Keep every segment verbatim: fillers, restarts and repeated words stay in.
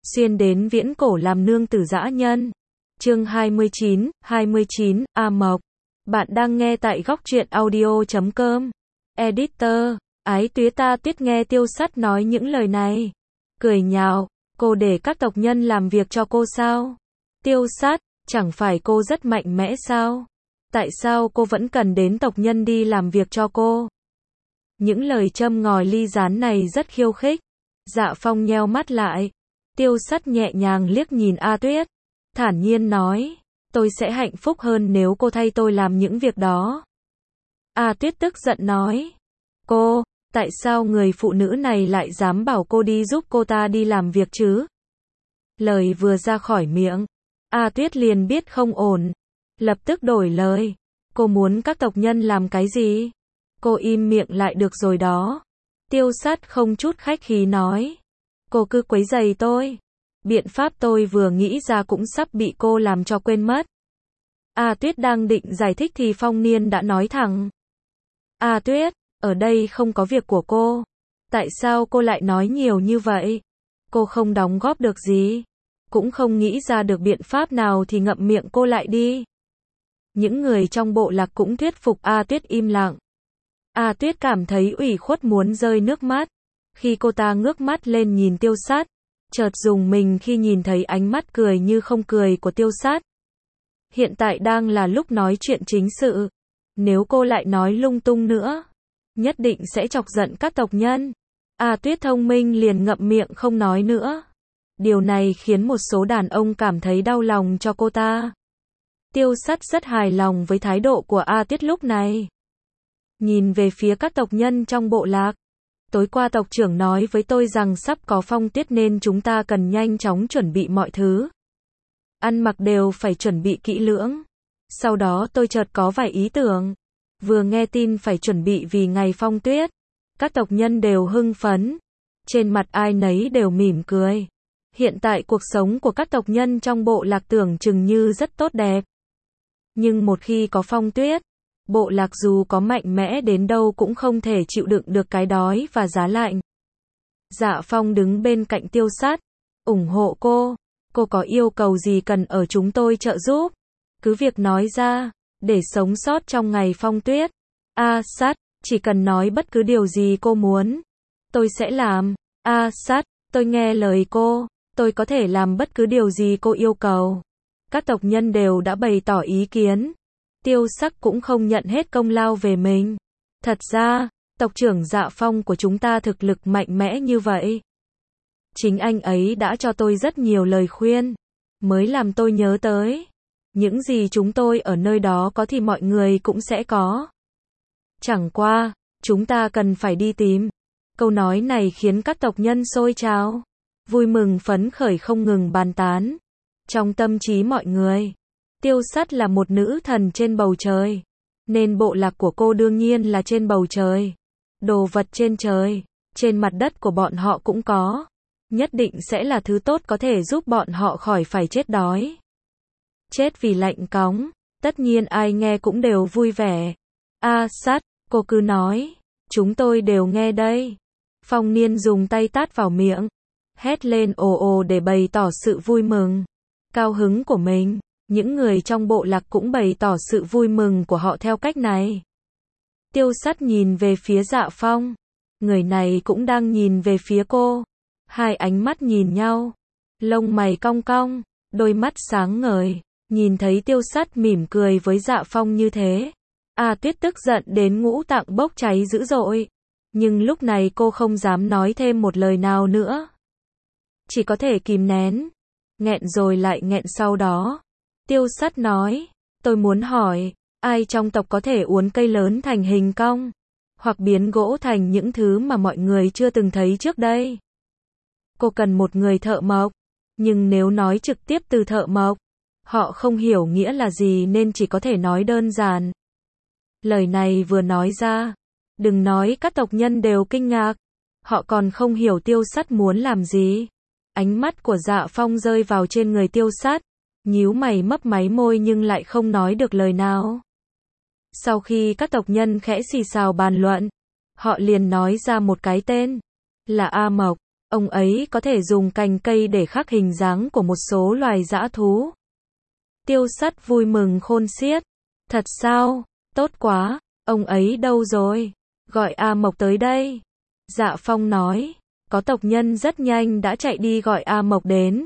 xuyên đến viễn cổ làm nương tử dã nhân. Chương hai mươi chín, hai mươi chín, A Mộc. Bạn đang nghe tại góc truyện audio chấm com. Editor, Ái Tuyết ta Tuyết nghe Tiêu Sắt nói những lời này. Cười nhạo, cô để các tộc nhân làm việc cho cô sao? Tiêu Sắt, chẳng phải cô rất mạnh mẽ sao? Tại sao cô vẫn cần đến tộc nhân đi làm việc cho cô? Những lời châm ngòi ly gián này rất khiêu khích. Dạ Phong nheo mắt lại. Tiêu Sắt nhẹ nhàng liếc nhìn A Tuyết. Thản nhiên nói, tôi sẽ hạnh phúc hơn nếu cô thay tôi làm những việc đó. A Tuyết tức giận nói, cô, tại sao người phụ nữ này lại dám bảo cô đi giúp cô ta đi làm việc chứ? Lời vừa ra khỏi miệng, A Tuyết liền biết không ổn. Lập tức đổi lời, cô muốn các tộc nhân làm cái gì? Cô im miệng lại được rồi đó. Tiêu Sắt không chút khách khí nói, cô cứ quấy rầy tôi. Biện pháp tôi vừa nghĩ ra cũng sắp bị cô làm cho quên mất. A Tuyết đang định giải thích thì Phong Niên đã nói thẳng. A Tuyết, ở đây không có việc của cô. Tại sao cô lại nói nhiều như vậy? Cô không đóng góp được gì. Cũng không nghĩ ra được biện pháp nào thì ngậm miệng cô lại đi. Những người trong bộ lạc cũng thuyết phục A Tuyết im lặng. A Tuyết cảm thấy ủy khuất muốn rơi nước mắt. Khi cô ta ngước mắt lên nhìn Tiêu Sắt, chợt rùng mình khi nhìn thấy ánh mắt cười như không cười của Tiêu Sắt. Hiện tại đang là lúc nói chuyện chính sự. Nếu cô lại nói lung tung nữa, nhất định sẽ chọc giận các tộc nhân. A Tuyết thông minh liền ngậm miệng không nói nữa. Điều này khiến một số đàn ông cảm thấy đau lòng cho cô ta. Tiêu Sắt rất hài lòng với thái độ của A Tuyết lúc này. Nhìn về phía các tộc nhân trong bộ lạc. Tối qua tộc trưởng nói với tôi rằng sắp có phong tuyết nên chúng ta cần nhanh chóng chuẩn bị mọi thứ. Ăn mặc đều phải chuẩn bị kỹ lưỡng. Sau đó tôi chợt có vài ý tưởng. Vừa nghe tin phải chuẩn bị vì ngày phong tuyết, các tộc nhân đều hưng phấn. Trên mặt ai nấy đều mỉm cười. Hiện tại cuộc sống của các tộc nhân trong bộ lạc tưởng chừng như rất tốt đẹp. Nhưng một khi có phong tuyết, bộ lạc dù có mạnh mẽ đến đâu cũng không thể chịu đựng được cái đói và giá lạnh. Dạ Phong đứng bên cạnh Tiêu Sắt, ủng hộ cô. Cô có yêu cầu gì cần ở chúng tôi trợ giúp? Cứ việc nói ra, để sống sót trong ngày phong tuyết. A Sắt, chỉ cần nói bất cứ điều gì cô muốn, tôi sẽ làm. A Sắt, tôi nghe lời cô, tôi có thể làm bất cứ điều gì cô yêu cầu. Các tộc nhân đều đã bày tỏ ý kiến. Tiêu Sắt cũng không nhận hết công lao về mình. Thật ra, tộc trưởng Dạ Phong của chúng ta thực lực mạnh mẽ như vậy. Chính anh ấy đã cho tôi rất nhiều lời khuyên, mới làm tôi nhớ tới. Những gì chúng tôi ở nơi đó có thì mọi người cũng sẽ có. Chẳng qua, chúng ta cần phải đi tìm. Câu nói này khiến các tộc nhân sôi trào, vui mừng phấn khởi không ngừng bàn tán. Trong tâm trí mọi người, Tiêu Sắt là một nữ thần trên bầu trời, nên bộ lạc của cô đương nhiên là trên bầu trời. Đồ vật trên trời, trên mặt đất của bọn họ cũng có. Nhất định sẽ là thứ tốt có thể giúp bọn họ khỏi phải chết đói. Chết vì lạnh cóng, tất nhiên ai nghe cũng đều vui vẻ. A Sắt, cô cứ nói, chúng tôi đều nghe đây. Phong Niên dùng tay tát vào miệng, hét lên ồ ồ để bày tỏ sự vui mừng, cao hứng của mình. Những người trong bộ lạc cũng bày tỏ sự vui mừng của họ theo cách này. Tiêu Sắt nhìn về phía Dạ Phong. Người này cũng đang nhìn về phía cô. Hai ánh mắt nhìn nhau. Lông mày cong cong, đôi mắt sáng ngời. Nhìn thấy Tiêu Sắt mỉm cười với Dạ Phong như thế, A Tuyết tức giận đến ngũ tạng bốc cháy dữ dội. Nhưng lúc này cô không dám nói thêm một lời nào nữa. Chỉ có thể kìm nén. Nghẹn rồi lại nghẹn sau đó. Tiêu Sắt nói, tôi muốn hỏi, ai trong tộc có thể uốn cây lớn thành hình cong, hoặc biến gỗ thành những thứ mà mọi người chưa từng thấy trước đây? Cô cần một người thợ mộc, nhưng nếu nói trực tiếp từ thợ mộc, họ không hiểu nghĩa là gì nên chỉ có thể nói đơn giản. Lời này vừa nói ra, đừng nói các tộc nhân đều kinh ngạc, họ còn không hiểu Tiêu Sắt muốn làm gì. Ánh mắt của Dạ Phong rơi vào trên người Tiêu Sắt, nhíu mày mấp máy môi nhưng lại không nói được lời nào. Sau khi các tộc nhân khẽ xì xào bàn luận, họ liền nói ra một cái tên, là A Mộc. Ông ấy có thể dùng cành cây để khắc hình dáng của một số loài dã thú. Tiêu Sắt vui mừng khôn xiết. Thật sao? Tốt quá. Ông ấy đâu rồi? Gọi A Mộc tới đây. Dạ Phong nói. Có tộc nhân rất nhanh đã chạy đi gọi A Mộc đến.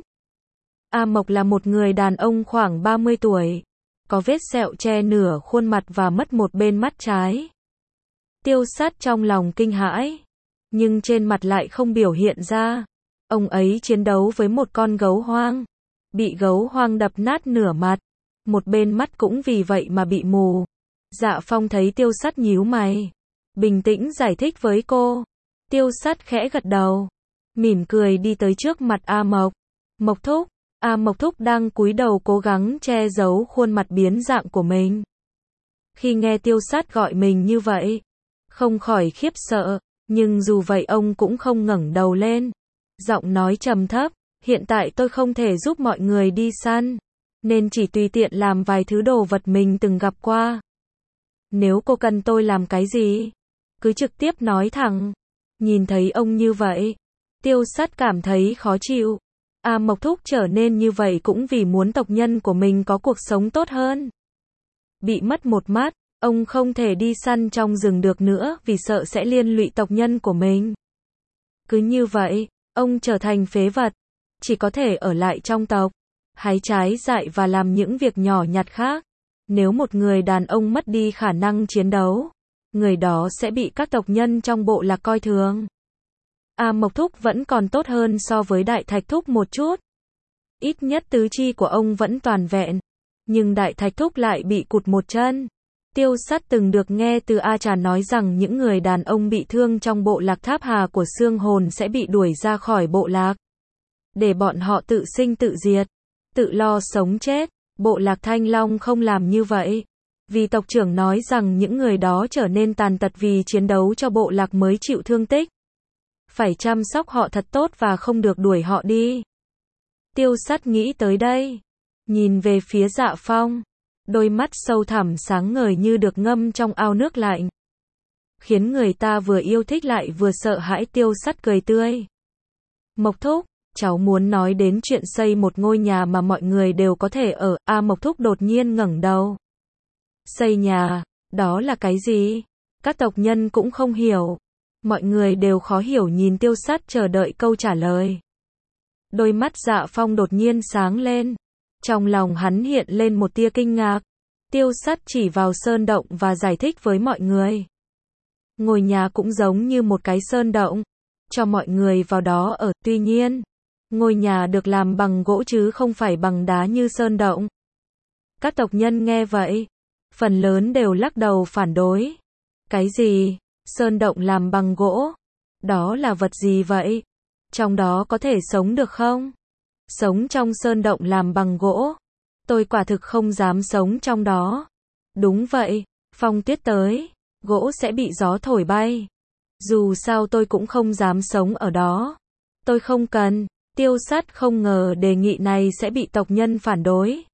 A Mộc là một người đàn ông khoảng ba mươi tuổi. Có vết sẹo che nửa khuôn mặt và mất một bên mắt trái. Tiêu Sắt trong lòng kinh hãi, nhưng trên mặt lại không biểu hiện ra. Ông ấy chiến đấu với một con gấu hoang, bị gấu hoang đập nát nửa mặt, một bên mắt cũng vì vậy mà bị mù. Dạ Phong thấy Tiêu Sắt nhíu mày, bình tĩnh giải thích với cô. Tiêu Sắt khẽ gật đầu, mỉm cười đi tới trước mặt A Mộc. Mộc thúc. A Mộc thúc đang cúi đầu cố gắng che giấu khuôn mặt biến dạng của mình. Khi nghe Tiêu Sắt gọi mình như vậy, không khỏi khiếp sợ, nhưng dù vậy ông cũng không ngẩng đầu lên. Giọng nói trầm thấp, hiện tại tôi không thể giúp mọi người đi săn, nên chỉ tùy tiện làm vài thứ đồ vật mình từng gặp qua. Nếu cô cần tôi làm cái gì, cứ trực tiếp nói thẳng. Nhìn thấy ông như vậy, Tiêu Sắt cảm thấy khó chịu. A Mộc thúc trở nên như vậy cũng vì muốn tộc nhân của mình có cuộc sống tốt hơn. Bị mất một mắt, ông không thể đi săn trong rừng được nữa vì sợ sẽ liên lụy tộc nhân của mình. Cứ như vậy, ông trở thành phế vật, chỉ có thể ở lại trong tộc, hái trái dại và làm những việc nhỏ nhặt khác. Nếu một người đàn ông mất đi khả năng chiến đấu, người đó sẽ bị các tộc nhân trong bộ lạc coi thường. A Mộc thúc vẫn còn tốt hơn so với Đại Thạch thúc một chút. Ít nhất tứ chi của ông vẫn toàn vẹn, nhưng Đại Thạch thúc lại bị cụt một chân. Tiêu Sắt từng được nghe từ A Trà nói rằng những người đàn ông bị thương trong bộ lạc Tháp Hà của Xương Hồn sẽ bị đuổi ra khỏi bộ lạc, để bọn họ tự sinh tự diệt, tự lo sống chết. Bộ lạc Thanh Long không làm như vậy, vì tộc trưởng nói rằng những người đó trở nên tàn tật vì chiến đấu cho bộ lạc mới chịu thương tích. Phải chăm sóc họ thật tốt và không được đuổi họ đi. Tiêu Sắt nghĩ tới đây, nhìn về phía Dạ Phong, đôi mắt sâu thẳm sáng ngời như được ngâm trong ao nước lạnh, khiến người ta vừa yêu thích lại vừa sợ hãi. Tiêu Sắt cười tươi. Mộc thúc, cháu muốn nói đến chuyện xây một ngôi nhà mà mọi người đều có thể ở. A Mộc thúc đột nhiên ngẩng đầu. Xây nhà, đó là cái gì? Các tộc nhân cũng không hiểu. Mọi người đều khó hiểu nhìn Tiêu Sắt chờ đợi câu trả lời. Đôi mắt Dạ Phong đột nhiên sáng lên. Trong lòng hắn hiện lên một tia kinh ngạc. Tiêu Sắt chỉ vào sơn động và giải thích với mọi người. Ngôi nhà cũng giống như một cái sơn động, cho mọi người vào đó ở. Tuy nhiên, ngôi nhà được làm bằng gỗ chứ không phải bằng đá như sơn động. Các tộc nhân nghe vậy, phần lớn đều lắc đầu phản đối. Cái gì? Sơn động làm bằng gỗ? Đó là vật gì vậy? Trong đó có thể sống được không? Sống trong sơn động làm bằng gỗ? Tôi quả thực không dám sống trong đó. Đúng vậy, phong tuyết tới, gỗ sẽ bị gió thổi bay. Dù sao tôi cũng không dám sống ở đó. Tôi không cần. Tiêu Sắt không ngờ đề nghị này sẽ bị tộc nhân phản đối.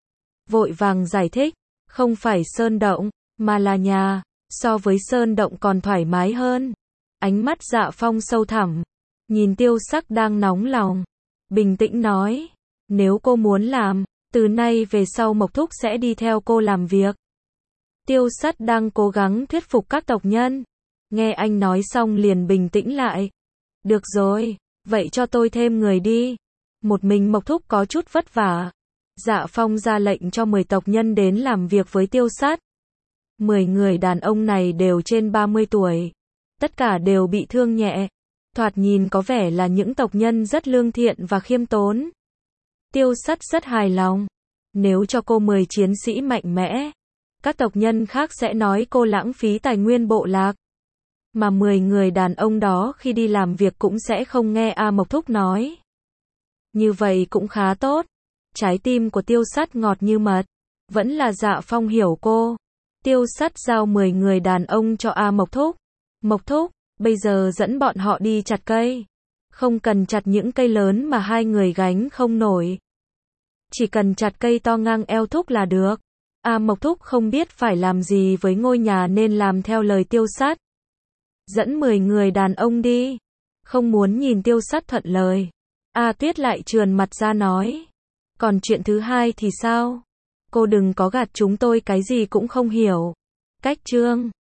Vội vàng giải thích, không phải sơn động, mà là nhà, so với sơn động còn thoải mái hơn. Ánh mắt Dạ Phong sâu thẳm, nhìn Tiêu Sắt đang nóng lòng, bình tĩnh nói, nếu cô muốn làm, từ nay về sau Mộc thúc sẽ đi theo cô làm việc. Tiêu Sắt đang cố gắng thuyết phục các tộc nhân, nghe anh nói xong liền bình tĩnh lại. Được rồi, vậy cho tôi thêm người đi. Một mình Mộc thúc có chút vất vả. Dạ Phong ra lệnh cho mười tộc nhân đến làm việc với Tiêu Sắt. mười người đàn ông này đều trên ba mươi tuổi. Tất cả đều bị thương nhẹ. Thoạt nhìn có vẻ là những tộc nhân rất lương thiện và khiêm tốn. Tiêu Sắt rất hài lòng. Nếu cho cô mười chiến sĩ mạnh mẽ, các tộc nhân khác sẽ nói cô lãng phí tài nguyên bộ lạc. Mà mười người đàn ông đó khi đi làm việc cũng sẽ không nghe A Mộc thúc nói. Như vậy cũng khá tốt. Trái tim của Tiêu Sắt ngọt như mật. Vẫn là Dạ Phong hiểu cô. Tiêu Sắt giao mười người đàn ông cho A Mộc thúc. Mộc thúc, bây giờ dẫn bọn họ đi chặt cây. Không cần chặt những cây lớn mà hai người gánh không nổi. Chỉ cần chặt cây to ngang eo thúc là được. A Mộc thúc không biết phải làm gì với ngôi nhà nên làm theo lời Tiêu Sắt. Dẫn mười người đàn ông đi. Không muốn nhìn Tiêu Sát thuận lời. A Tuyết lại trườn mặt ra nói. Còn chuyện thứ hai thì sao? Cô đừng có gạt chúng tôi cái gì cũng không hiểu. Cách chương